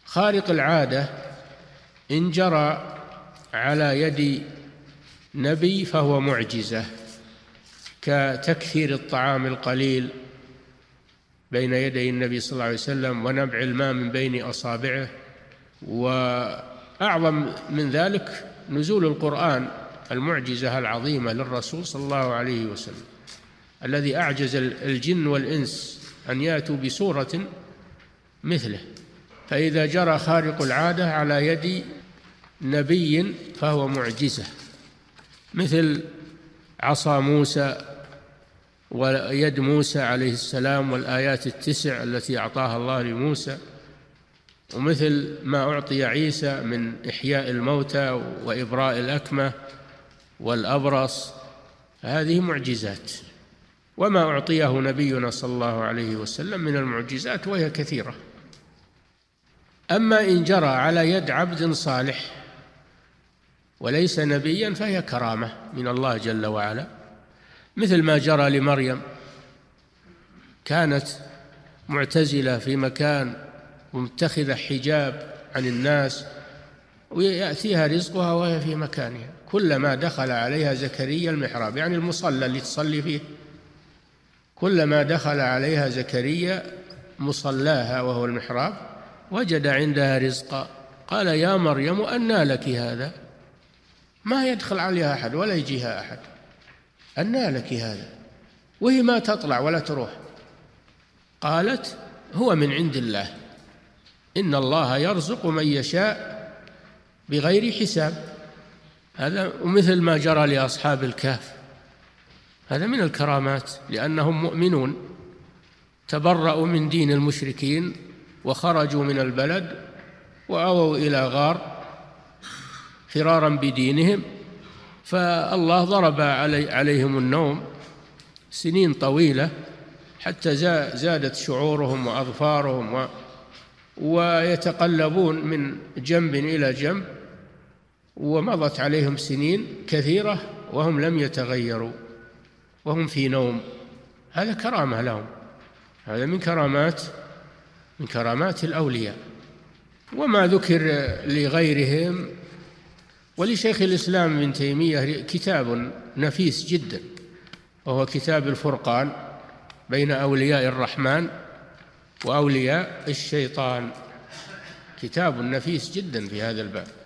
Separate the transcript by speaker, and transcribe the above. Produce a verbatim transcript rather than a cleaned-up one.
Speaker 1: خارق العادة إن جرى على يد نبي فهو معجزة، كتكثير الطعام القليل بين يدي النبي صلى الله عليه وسلم ونبع الماء من بين أصابعه. وأعظم من ذلك نزول القرآن، المعجزة العظيمة للرسول صلى الله عليه وسلم الذي أعجز الجن والإنس أن يأتوا بسورة مثله. فإذا جرى خارق العادة على يد نبي فهو معجزة، مثل عصا موسى ويد موسى عليه السلام والآيات التسع التي أعطاها الله لموسى، ومثل ما أعطي عيسى من إحياء الموتى وإبراء الأكمة والأبرص، هذه معجزات. وما أعطيه نبينا صلى الله عليه وسلم من المعجزات وهي كثيرة. أما إن جرى على يد عبد صالح وليس نبيا فهي كرامة من الله جل وعلا، مثل ما جرى لمريم، كانت معتزلة في مكان ومتخذة حجاب عن الناس، ويأتيها رزقها وهي في مكانها. كلما دخل عليها زكريا المحراب، يعني المصلى اللي تصلي فيه، كلما دخل عليها زكريا مصلاها وهو المحراب وجد عندها رزقا. قال يا مريم أنى لك هذا؟ ما يدخل عليها أحد ولا يجيها أحد، أنى لك هذا وهي ما تطلع ولا تروح؟ قالت هو من عند الله، إن الله يرزق من يشاء بغير حساب. هذا ومثل ما جرى لأصحاب الكهف، هذا من الكرامات، لأنهم مؤمنون تبرأوا من دين المشركين وخرجوا من البلد وأووا إلى غار فرارا بدينهم، فالله ضرب علي عليهم النوم سنين طويلة حتى زادت شعورهم وأظفارهم و ويتقلبون من جنب إلى جنب، ومضت عليهم سنين كثيرة وهم لم يتغيروا وهم في نوم. هذا كرامة لهم، هذا من كرامات من كرامات الأولياء. وما ذكر لغيرهم، ولشيخ الإسلام ابن تيمية كتاب نفيس جدا، وهو كتاب الفرقان بين أولياء الرحمن وأولياء الشيطان، كتاب نفيس جدا في هذا الباب.